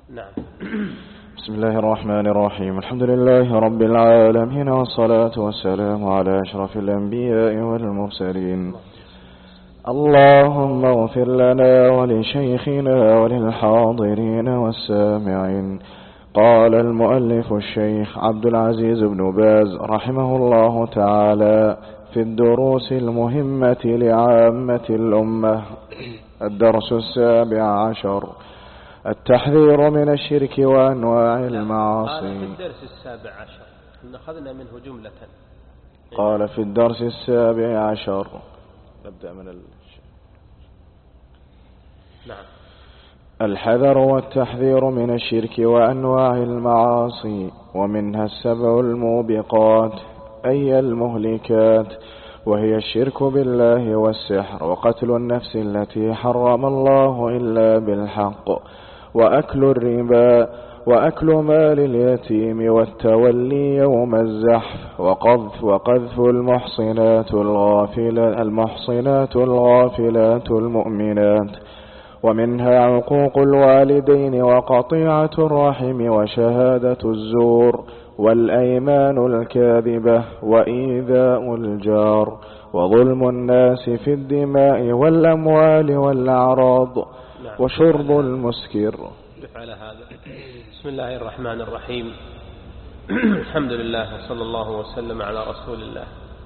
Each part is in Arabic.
نعم. بسم الله الرحمن الرحيم. الحمد لله رب العالمين، والصلاة والسلام على أشرف الأنبياء والمرسلين. اللهم اغفر لنا ولشيخنا وللحاضرين والسامعين. قال المؤلف الشيخ عبد العزيز بن باز رحمه الله تعالى في الدروس المهمة لعامة الأمة: الدرس 17: التحذير من الشرك وأنواع المعاصي. قال في الدرس 17 أخذنا منه جملة. قال في الدرس 17. نبدأ من نعم. الحذر والتحذير من الشرك وأنواع المعاصي، ومنها السبع الموبقات أي المهلكات، وهي الشرك بالله والسحر، وقتل النفس التي حرم الله إلا بالحق، وأكل الربا، وأكل مال اليتيم، والتولي يوم الزحف، وقذف المحصنات الغافلات المؤمنات. ومنها عقوق الوالدين، وقطيعة الرحم، وشهادة الزور، والأيمان الكاذبة، وإيذاء الجار، وظلم الناس في الدماء والأموال والأعراض، وشرب المسكر. على هذا بسم الله الرحمن الرحيم. الحمد لله وصلى الله وسلم على رسول الله.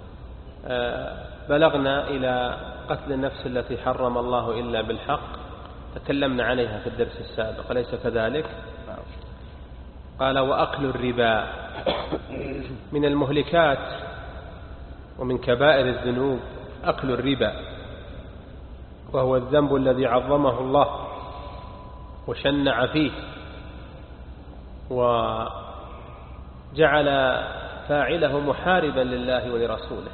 بلغنا إلى قتل النفس التي حرم الله إلا بالحق، تكلمنا عليها في الدرس السابق، أليس كذلك؟ قال وأكل الربا من المهلكات ومن كبائر الذنوب أكل الربا، وهو الذنب الذي عظمه الله وشنع فيه، وجعل فاعله محاربا لله ولرسوله.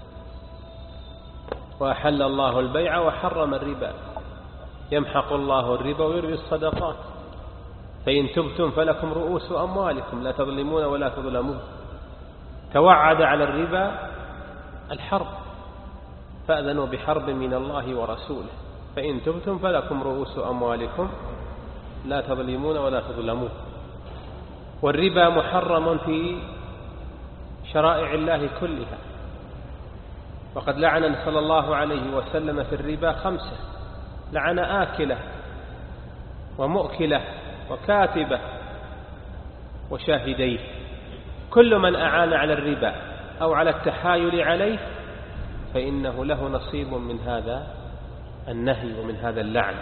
وأحل الله البيع وحرم الربا، يمحق الله الربا ويربي الصدقات، فإن تبتم فلكم رؤوس أموالكم لا تظلمون ولا تظلمون. توعد على الربا الحرب، فأذنوا بحرب من الله ورسوله، فإن تبتم فلكم رؤوس أموالكم لا تظلمون ولا تظلمون. والربا محرم في شرائع الله كلها، وقد لعن صلى الله عليه وسلم في الربا 5: لعن آكله، ومؤكله، وكاتبه، وشاهديه. كل من أعان على الربا أو على التحايل عليه فإنه له نصيب من هذا النهي ومن هذا اللعن.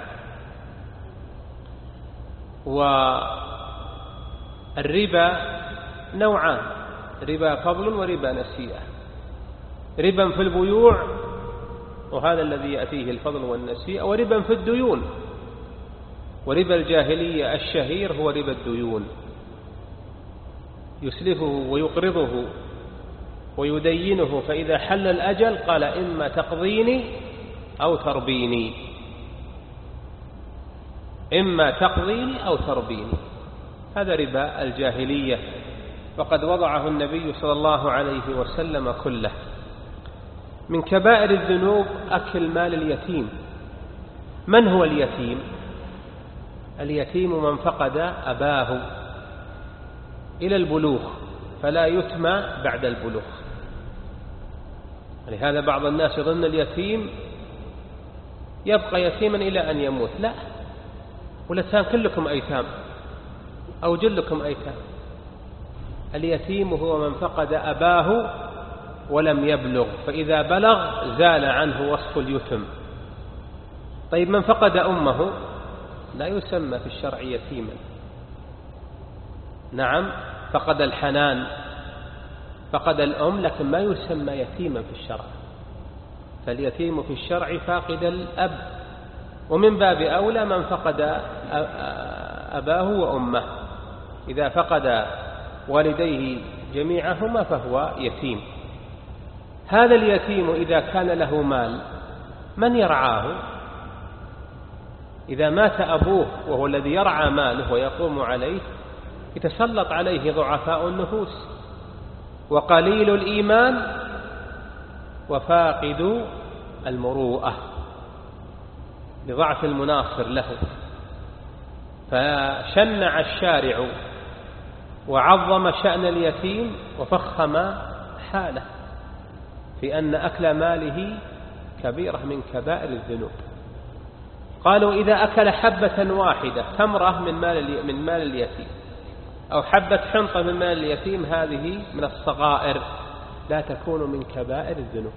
والربا نوعان: ربا فضل وربا نسيئة. ربا في البيوع، وهذا الذي يأتيه الفضل والنسيئة، وربا في الديون. وربا الجاهلية الشهير هو ربا الديون، يسلفه ويقرضه ويدينه، فإذا حل الأجل قال إما تقضيني أو تربيني، إما تقضيني أو تربيني. هذا ربا الجاهلية، وقد وضعه النبي صلى الله عليه وسلم كله. من كبائر الذنوب أكل مال اليتيم. من هو اليتيم؟ اليتيم من فقد أباه إلى البلوغ، فلا يتمى بعد البلوغ. لهذا بعض الناس يظن اليتيم يبقى يتيما إلى أن يموت. لا، ولسان كلكم أيتام أو جلكم أيتام. اليتيم هو من فقد أباه ولم يبلغ، فإذا بلغ زال عنه وصف اليتم. طيب من فقد أمه لا يسمى في الشرع يتيما. نعم، فقد الحنان، فقد الأم، لكن ما يسمى يتيما في الشرع. فاليتيم في الشرع فاقد الأب، ومن باب أولى من فقد أباه وأمه. إذا فقد والديه جميعهما فهو يتيم. هذا اليتيم إذا كان له مال من يرعاه؟ إذا مات أبوه وهو الذي يرعى ماله ويقوم عليه، يتسلط عليه ضعفاء النفوس وقليل الإيمان وفاقد المروءة لضعف المناصر له. فشنع الشارع وعظم شأن اليتيم وفخم حاله في أن أكل ماله كبيرة من كبائر الذنوب. قالوا إذا أكل حبة واحدة تمرة من مال اليتيم أو حبة حنطة من مال اليتيم هذه من الصغائر لا تكون من كبائر الذنوب.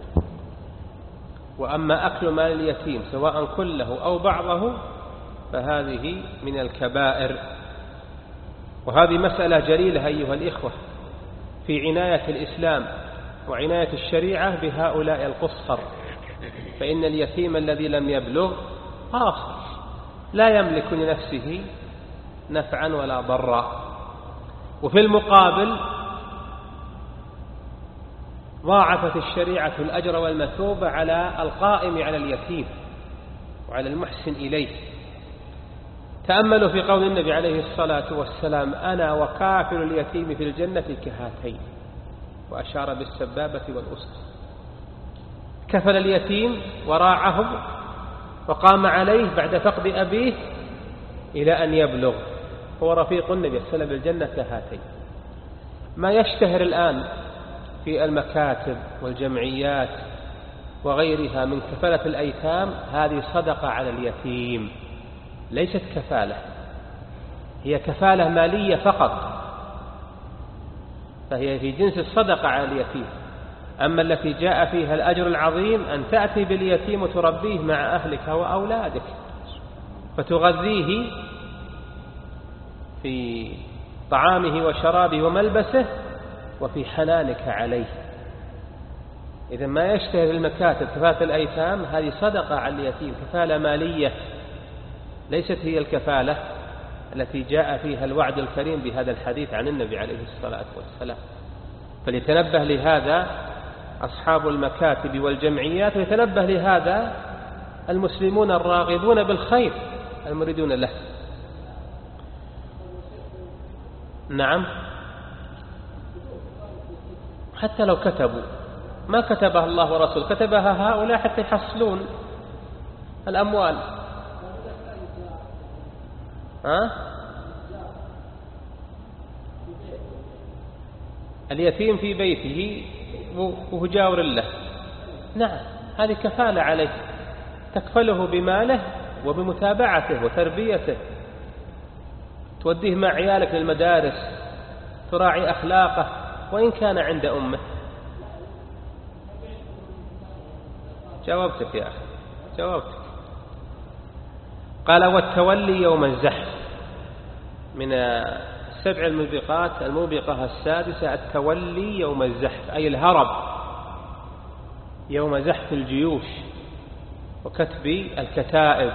وأما أكل مال اليتيم سواء كله أو بعضه فهذه من الكبائر. وهذه مسألة جليلة أيها الإخوة في عناية الإسلام وعناية الشريعة بهؤلاء القصر. فإن اليتيم الذي لم يبلغ قاصر لا يملك لنفسه نفعا ولا ضرا. وفي المقابل ضاعفت الشريعة الأجر والمثوبة على القائم على اليتيم وعلى المحسن إليه. تأملوا في قول النبي عليه الصلاة والسلام أنا وكافل اليتيم في الجنة كهاتين، وأشار بالسبابة والأسرة. كفل اليتيم وراعه وقام عليه بعد فقد أبيه إلى أن يبلغ، هو رفيق النبي صلى الله عليه وسلم بالجنة كهاتين. ما يشتهر الآن في المكاتب والجمعيات وغيرها من كفالة الأيتام هذه صدقة على اليتيم، ليست كفالة، هي كفالة مالية فقط، فهي في جنس الصدقة على اليتيم. أما التي جاء فيها الأجر العظيم أن تأتي باليتيم وتربيه مع أهلك وأولادك فتغذيه في طعامه وشرابه وملبسه وفي حنانك عليه. إذا ما يشتهر المكاتب كفالة الأيتام هذه صدقة على اليتيم، كفالة مالية، ليست هي الكفالة التي جاء فيها الوعد الكريم بهذا الحديث عن النبي عليه الصلاة والسلام. فليتنبه لهذا أصحاب المكاتب والجمعيات، ويتنبه لهذا المسلمون الراغبون بالخير المريدون له. نعم، حتى لو كتبوا ما كتبها الله ورسوله، كتبها هؤلاء حتى يحصلون الأموال. اليتيم في بيته وهو جاور له، نعم هذه كفالة عليه، تكفله بماله وبمتابعته وتربيته، توديه مع عيالك للمدارس، تراعي أخلاقه وإن كان عند أمه. جاوبتك يا أخي، جاوبتك. قال والتولي يوم الزحف، من السبع الموبقات الموبقة السادسة التولي يوم الزحف، أي الهرب يوم زحف الجيوش وكتب الكتائب.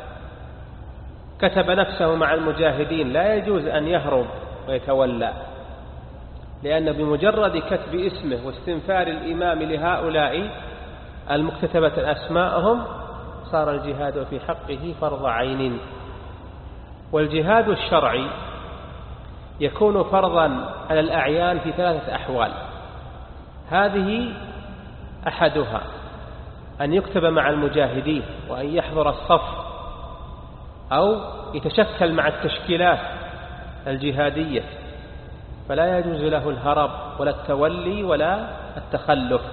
كتب نفسه مع المجاهدين، لا يجوز أن يهرب ويتولى، لأن بمجرد كتب اسمه واستنفار الإمام لهؤلاء المكتتبة أسماءهم صار الجهاد في حقه فرض عين. والجهاد الشرعي يكون فرضا على الأعيان في ثلاثة أحوال، هذه أحدها أن يكتب مع المجاهدين وأن يحضر الصف أو يتشكل مع التشكيلات الجهادية، فلا يجوز له الهرب ولا التولي ولا التخلف.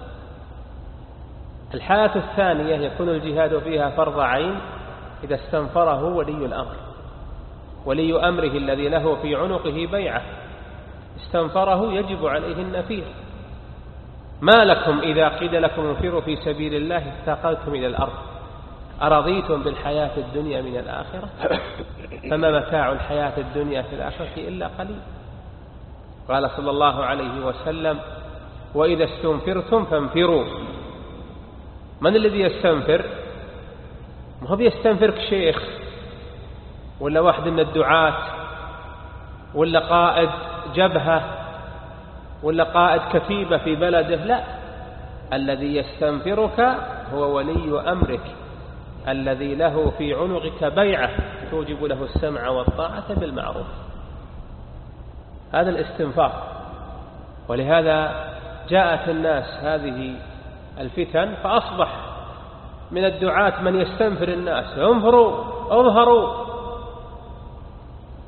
الحالة الثانية يكون الجهاد فيها فرض عين إذا استنفره ولي الأمر، ولي أمره الذي له في عنقه بيعة استنفره يجب عليه النفير. ما لكم إذا قيل لكم انفروا في سبيل الله اثاقلتم إلى الأرض أرضيتم بالحياة الدنيا من الآخرة فما متاع الحياة الدنيا في الآخرة إلا قليل. قال صلى الله عليه وسلم وإذا استنفرتم فانفروا. من الذي يستنفر؟ ما هو بيستنفرك شيخ ولا واحد من الدعاة ولا قائد جبهة ولا قائد كتيبة في بلده، لا، الذي يستنفرك هو ولي أمرك الذي له في عنقك بيعة توجب له السمع والطاعة بالمعروف. هذا الاستنفار. ولهذا جاءت الناس هذه الفتن فأصبح من الدعاة من يستنفر الناس، انفروا اظهروا،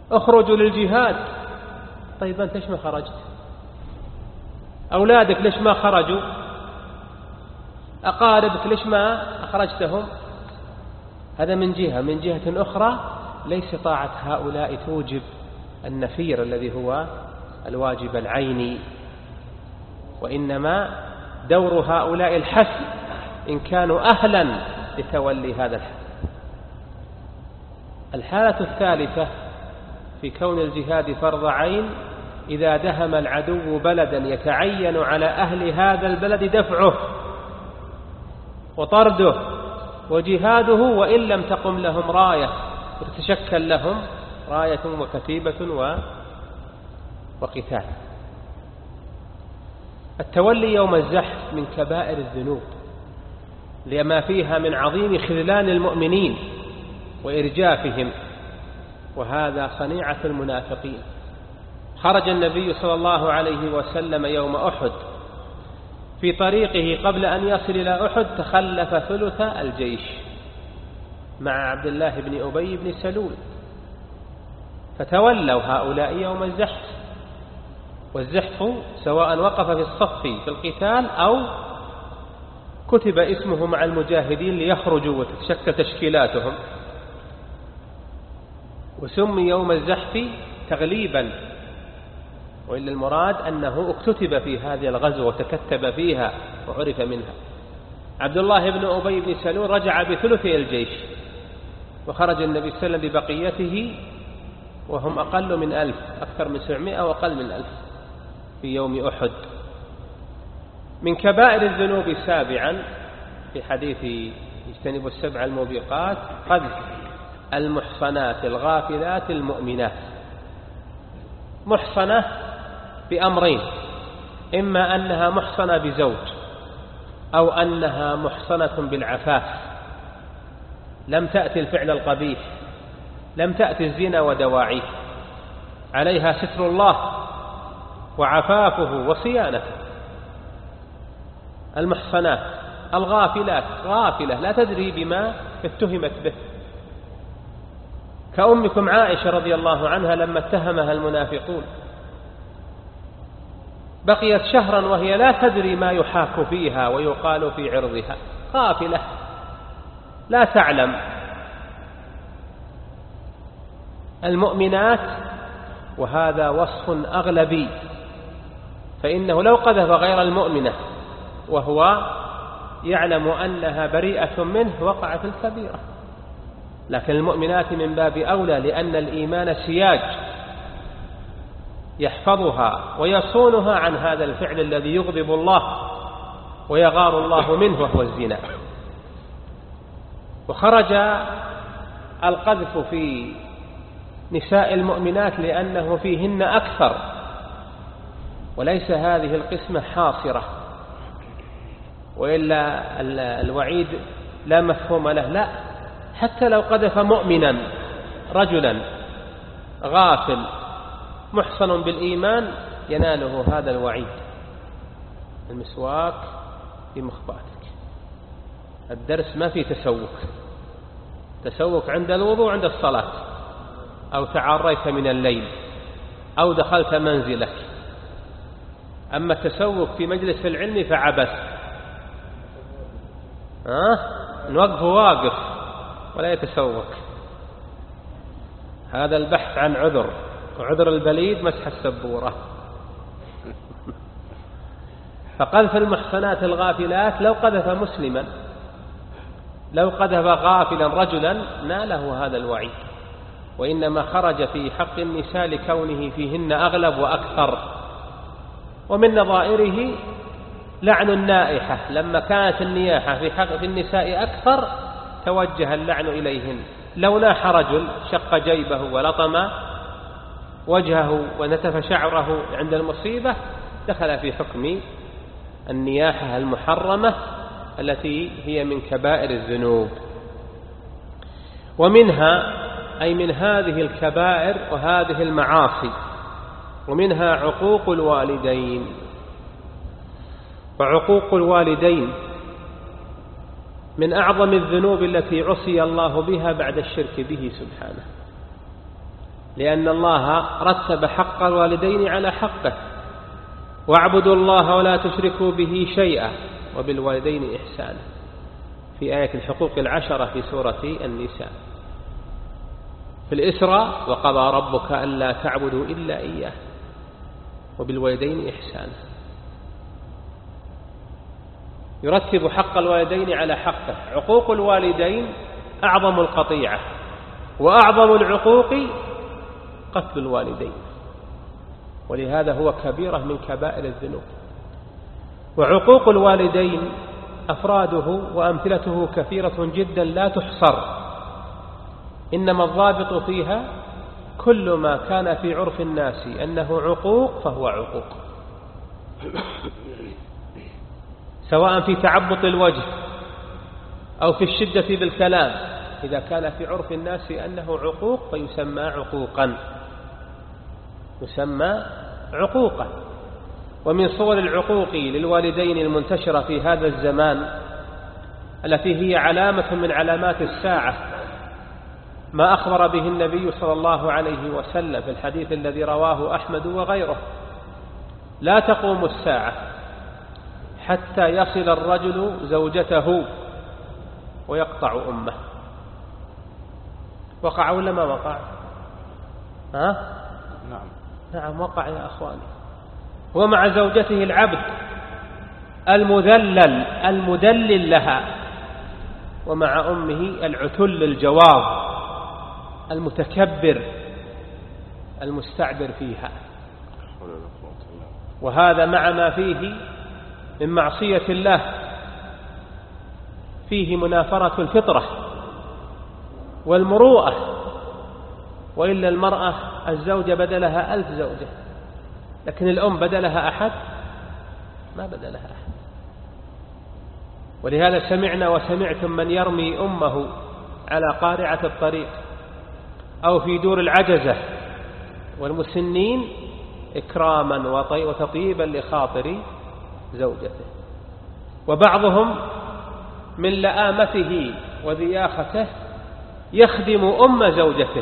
اخرجوا للجهاد. طيب أنت ليش ما خرجت؟ أولادك ليش ما خرجوا؟ أقاربك ليش ما أخرجتهم؟ هذا من جهة. من جهة أخرى ليس طاعة هؤلاء توجب النفير الذي هو الواجب العيني، وإنما دور هؤلاء الحث إن كانوا أهلا لتولي هذا الحث. الحالة الثالثة في كون الجهاد فرض عين إذا دهم العدو بلدا يتعين على أهل هذا البلد دفعه وطرده وجهاده، وإن لم تقم لهم راية وتتشكل لهم راية وكتيبة وقتال. التولي يوم الزحف من كبائر الذنوب لما فيها من عظيم خذلان المؤمنين وإرجافهم، وهذا صنيعة المنافقين. خرج النبي صلى الله عليه وسلم يوم أحد، في طريقه قبل أن يصل إلى أحد تخلف ثلث الجيش مع عبد الله بن أبي بن سلول، فتولوا هؤلاء يوم الزحف. والزحف سواء وقف في الصف في القتال أو كتب اسمه مع المجاهدين ليخرجوا وتتشكل تشكيلاتهم، وسمي يوم الزحف تغليبا، وإلا المراد أنه اكتتب في هذه الغزوة وتكتب فيها وعرف منها. عبد الله بن أبي بن سلول رجع بثلثي الجيش، وخرج النبي صلى الله عليه وسلم ببقيته وهم أقل من 1000، أكثر من 700 وأقل من 1000 في يوم أحد. من كبائر الذنوب سابعا في حديث اجتنبوا السبع الموبقات قذف المحصنات الغافلات المؤمنات. محصنة بأمرين: إما أنها محصنة بزوج، أو أنها محصنة بالعفاف، لم تأتي الفعل القبيح، لم تأتي الزنا ودواعيه، عليها ستر الله وعفافه وصيانته. المحصنات الغافلات غافلة لا تدري بما اتهمت به، كأمكم عائشة رضي الله عنها لما اتهمها المنافقون بقيت شهرا وهي لا تدري ما يحاك فيها ويقال في عرضها، غافلة لا تعلم. المؤمنات وهذا وصف أغلبي، فإنه لو قذف غير المؤمنة وهو يعلم أنها بريئة منه وقع في الكبيرة، لكن المؤمنات من باب أولى، لأن الإيمان سياج يحفظها ويصونها عن هذا الفعل الذي يغضب الله ويغار الله منه وهو الزنا. وخرج القذف في نساء المؤمنات لأنه فيهن أكثر، وليس هذه القسمة حاصرة، وإلا الوعيد لا مفهوم له. لا، حتى لو قذف مؤمنا رجلا غافل محصن بالإيمان يناله هذا الوعيد. المسواك في مخباتك. الدرس ما في تسوك عند الوضوء عند الصلاة، أو تعريت من الليل، أو دخلت منزلك. أما التسوك في مجلس العلم فعبث، نوقف واقف ولا يتسوق. هذا البحث عن عذر، وعذر البليد مسح السبورة. فقذف المحصنات الغافلات لو قذف مسلما، لو قذف غافلا رجلا ناله هذا الوعيد، وإنما خرج في حق النساء لكونه فيهن أغلب وأكثر. ومن نظائره لعن النائحة، لما كانت النياحة في حق النساء أكثر توجه اللعن إليهن. لو ناح رجل شق جيبه ولطم وجهه ونتف شعره عند المصيبة دخل في حكم النياحة المحرمة التي هي من كبائر الذنوب. ومنها أي من هذه الكبائر وهذه المعاصي، ومنها عقوق الوالدين. وعقوق الوالدين من أعظم الذنوب التي عصي الله بها بعد الشرك به سبحانه، لأن الله رتب حق الوالدين على حقه: واعبدوا الله ولا تشركوا به شيئا وبالوالدين إحسانا، في آية الحقوق العشرة في سورة النساء. في الإسراء: وقضى ربك ألا تعبدوا إلا إياه وبالوالدين إحسانا. يرتب حق الوالدين على حقه. عقوق الوالدين أعظم القطيعة، وأعظم العقوق قتل الوالدين، ولهذا هو كبيرة من كبائر الذنوب. وعقوق الوالدين أفراده وأمثلته كثيرة جدا لا تحصر، إنما الضابط فيها كل ما كان في عرف الناس أنه عقوق فهو عقوق، سواء في تعبط الوجه أو في الشدة بالكلام. إذا كان في عرف الناس أنه عقوق فيسمى عقوقا، يسمى عقوقا. ومن صور العقوق للوالدين المنتشرة في هذا الزمان التي هي علامة من علامات الساعة ما أخبر به النبي صلى الله عليه وسلم في الحديث الذي رواه أحمد وغيره: لا تقوم الساعة حتى يصل الرجل زوجته ويقطع أمه. وقع ولا ما وقع؟ نعم وقع يا أخواني. ومع زوجته العبد المدلل لها، ومع أمه العتل الجواظ المتكبر المستعبر فيها. وهذا مع ما فيه من معصية الله، فيه منافرة الفطرة والمروءة. وإلا المرأة الزوجة بدلها 1000 زوجة، لكن الأم بدلها أحد؟ ما بدلها أحد. ولهذا سمعنا وسمعتم من يرمي أمه على قارعة الطريق أو في دور العجزة والمسنين إكراما وتطيبا لخاطر زوجته. وبعضهم من لآمته وذياخته يخدم أم زوجته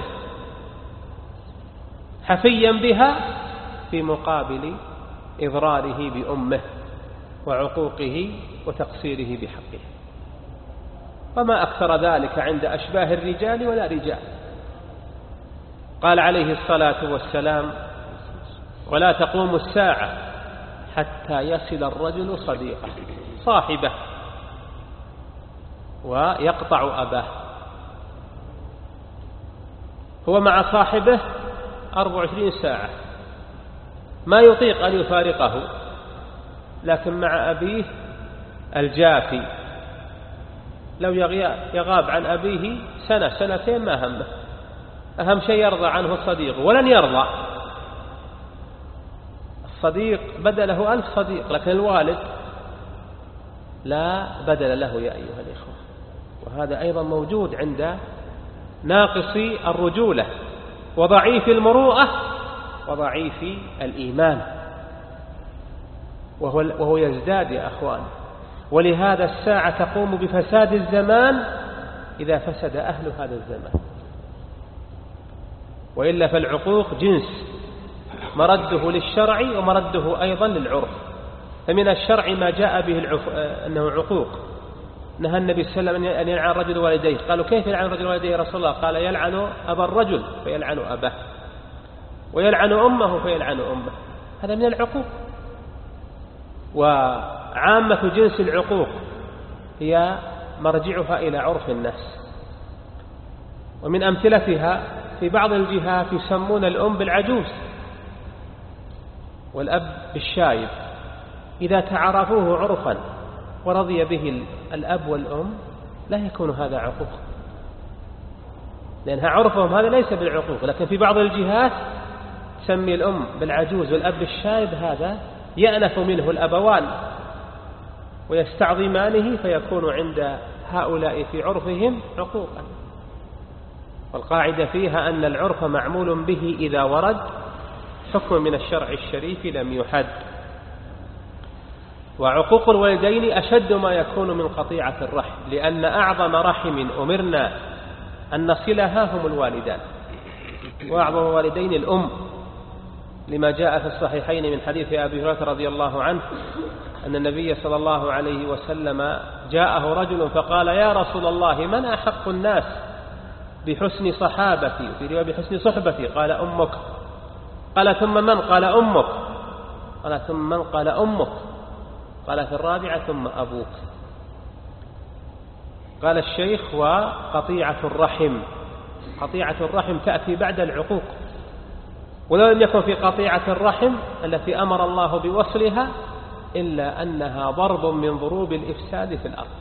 حفيا بها في مقابل إضراره بأمه وعقوقه وتقصيره بحقه. وما أكثر ذلك عند أشباه الرجال ولا رجال. قال عليه الصلاة والسلام: ولا تقوم الساعة حتى يصل الرجل صديقه صاحبه ويقطع أباه. هو مع صاحبه 24 ساعة، ما يطيق أن يفارقه، لكن مع أبيه الجافي لو يغاب عن أبيه سنة سنتين ما همه، أهم شيء يرضى عنه الصديق، ولن يرضى. الصديق بدله 1000 صديق، لكن الوالد لا بدل له يا أيها الإخوة. وهذا أيضا موجود عند ناقصي الرجولة وضعيف المروءة وضعيف الإيمان، وهو يزداد يا أخوان. ولهذا الساعة تقوم بفساد الزمان إذا فسد أهل هذا الزمان. وإلا فالعقوق جنس، مرده للشرع ومرده أيضا للعرف. فمن الشرع ما جاء به أنه عقوق. نهى النبي صلى الله عليه وسلم أن يلعن الرجل والديه. قالوا: كيف يلعن الرجل والديه يا رسول الله؟ قال: يلعن أبا الرجل فيلعن أباه، ويلعن أمه فيلعن أمه. هذا من العقوق. وعامة جنس العقوق هي مرجعها إلى عرف الناس. ومن أمثلتها في بعض الجهات يسمون الأم بالعجوز والأب بالشايب. إذا تعرفوه عرفا ورضي به الأب والأم لا يكون هذا عقوق، لأنها عرفهم هذا ليس بالعقوق. لكن في بعض الجهات تسمي الأم بالعجوز والأب بالشايب، هذا يأنف منه الأبوان ويستعظمانه، فيكون عند هؤلاء في عرفهم عقوقا. والقاعدة فيها أن العرف معمول به إذا ورد حكم من الشرع الشريف لم يحد. وعقوق الوالدين أشد ما يكون من قطيعة الرحم، لأن أعظم رحم أمرنا أن نصلها هم الوالدان. وأعظم والدين الأم، لما جاء في الصحيحين من حديث أبي هريرة رضي الله عنه أن النبي صلى الله عليه وسلم جاءه رجل فقال: يا رسول الله، من أحق الناس بحسن صحابتي، في رواية بحسن صحبتي؟ قال: أمك. قال: ثم من؟ قال: أمك. قال: ثم من؟ قال: أمك. قال في الرابعة: ثم أبوك. قال الشيخ: وقطيعة الرحم. قطيعة الرحم تأتي بعد العقوق، ولو لم يكن في قطيعة الرحم التي أمر الله بوصلها إلا أنها ضرب من ضروب الإفساد في الأرض.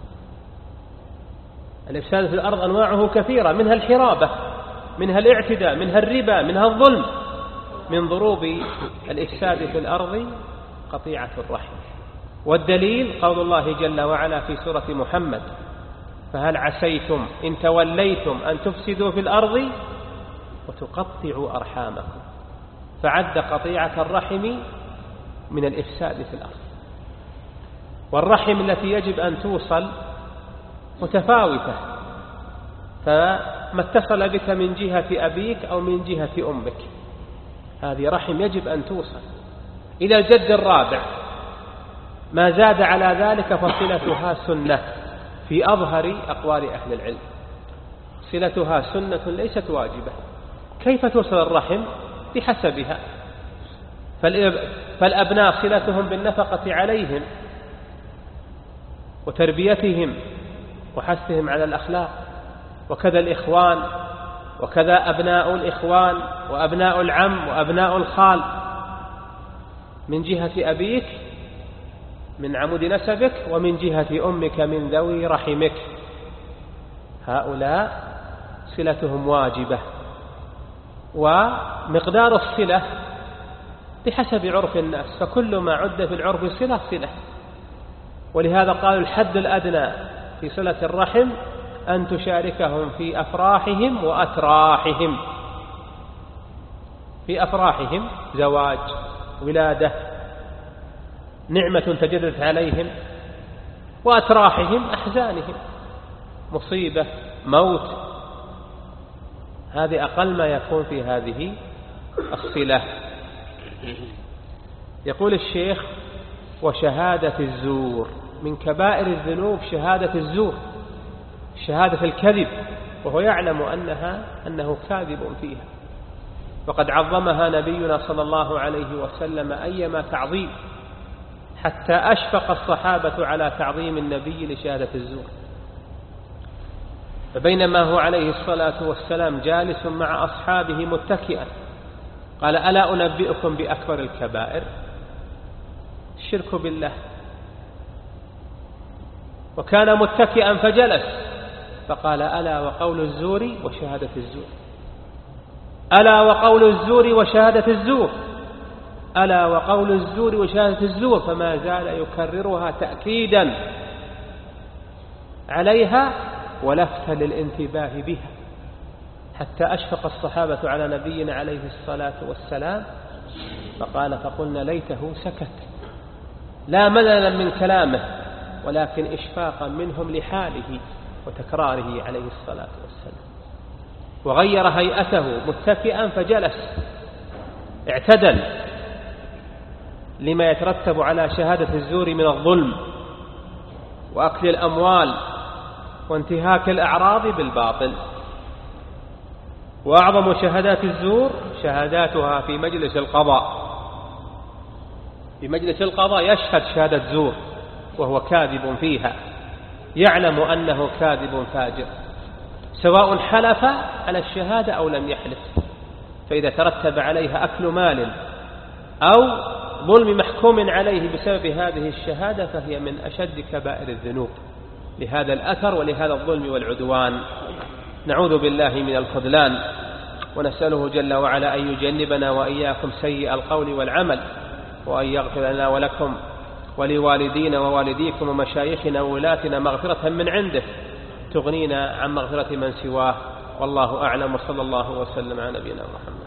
الإفساد في الأرض أنواعه كثيرة، منها الحرابة، منها الاعتداء، منها الربا، منها الظلم. من ضروب الإفساد في الأرض قطيعة الرحم. والدليل قول الله جل وعلا في سورة محمد: فهل عسيتم إن توليتم أن تفسدوا في الأرض وتقطعوا أرحامكم. فعد قطيعة الرحم من الإفساد في الأرض. والرحم التي يجب أن توصل متفاوتة، فما اتصل بك من جهة أبيك أو من جهة أمك هذه رحم يجب أن توصل إلى الجد الرابع. ما زاد على ذلك فصلتها سنة في أظهر أقوال أهل العلم. صلتها سنة ليست واجبة. كيف توصل الرحم؟ بحسبها. فالأبناء صلتهم بالنفقة عليهم وتربيتهم وحثهم على الأخلاق، وكذا الإخوان، وكذا أبناء الإخوان وأبناء العم وأبناء الخال من جهة أبيك من عمود نسبك، ومن جهة أمك من ذوي رحمك. هؤلاء صلتهم واجبة، ومقدار الصلة بحسب عرف الناس، فكل ما عد في العرف صلة صلة. ولهذا قالوا الحد الأدنى في صلة الرحم أن تشاركهم في أفراحهم وأتراحهم. في أفراحهم زواج، ولادة، نعمة تجددت عليهم، وأتراحهم أحزانهم، مصيبة، موت. هذه أقل ما يكون في هذه الصلة. يقول الشيخ: وشهادة الزور. من كبائر الذنوب شهادة الزور، شهادة الكذب، وهو يعلم أنه كاذب فيها، وقد عظمها نبينا صلى الله عليه وسلم أيما تعظيم، حتى أشفق الصحابة على تعظيم النبي لشهادة الزور. فبينما هو عليه الصلاة والسلام جالس مع أصحابه متكئا قال: ألا أنبئكم بأكبر الكبائر؟ الشرك بالله. وكان متكئا فجلس فقال: ألا وقول الزور وشهادة الزور، ألا وقول الزور وشهادة الزور، ألا وقول الزور وشهادة الزور. فما زال يكررها تأكيدا عليها ولفتا للانتباه بها، حتى أشفق الصحابة على نبينا عليه الصلاة والسلام فقال: فقلنا ليته سكت، لا مللا من كلامه، ولكن إشفاقا منهم لحاله وتكراره عليه الصلاة والسلام. وغير هيئته متكئا فجلس، اعتدل لما يترتب على شهادة الزور من الظلم وأكل الأموال وانتهاك الأعراض بالباطل. وأعظم شهادات الزور شهاداتها في مجلس القضاء. في مجلس القضاء يشهد شهادة زور وهو كاذب فيها، يعلم أنه كاذب فاجر، سواء حلف على الشهادة أو لم يحلف. فإذا ترتب عليها أكل مال أو ظلم محكوم عليه بسبب هذه الشهادة فهي من أشد كبائر الذنوب، لهذا الأثر ولهذا الظلم والعدوان. نعوذ بالله من الخذلان، ونسأله جل وعلا أن يجنبنا وإياكم سيء القول والعمل، وأن يغفر لنا ولكم ولوالدينا ووالديكم ومشايخنا وولاتنا مغفرة من عنده تغنينا عن مغفرة من سواه. والله أعلم، وصلى الله وسلم على نبينا محمد.